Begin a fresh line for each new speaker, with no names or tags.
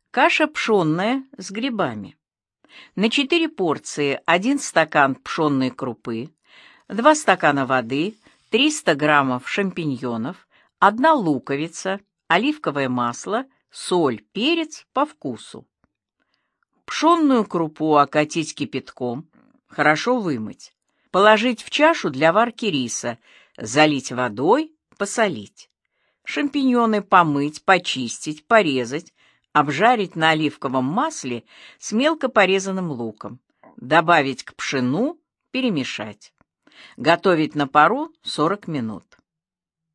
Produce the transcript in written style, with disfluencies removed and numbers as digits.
Каша пшенная с грибами. На 4 порции 1 стакан пшенной крупы, 2 стакана воды, 300 граммов шампиньонов, 1 луковица, оливковое масло, соль, перец по вкусу. Пшенную крупу окатить кипятком, хорошо вымыть, положить в чашу для варки риса, залить водой, посолить. Шампиньоны помыть, почистить, порезать, обжарить на оливковом масле с мелко порезанным луком, добавить к пшену, перемешать. Готовить на пару 40 минут.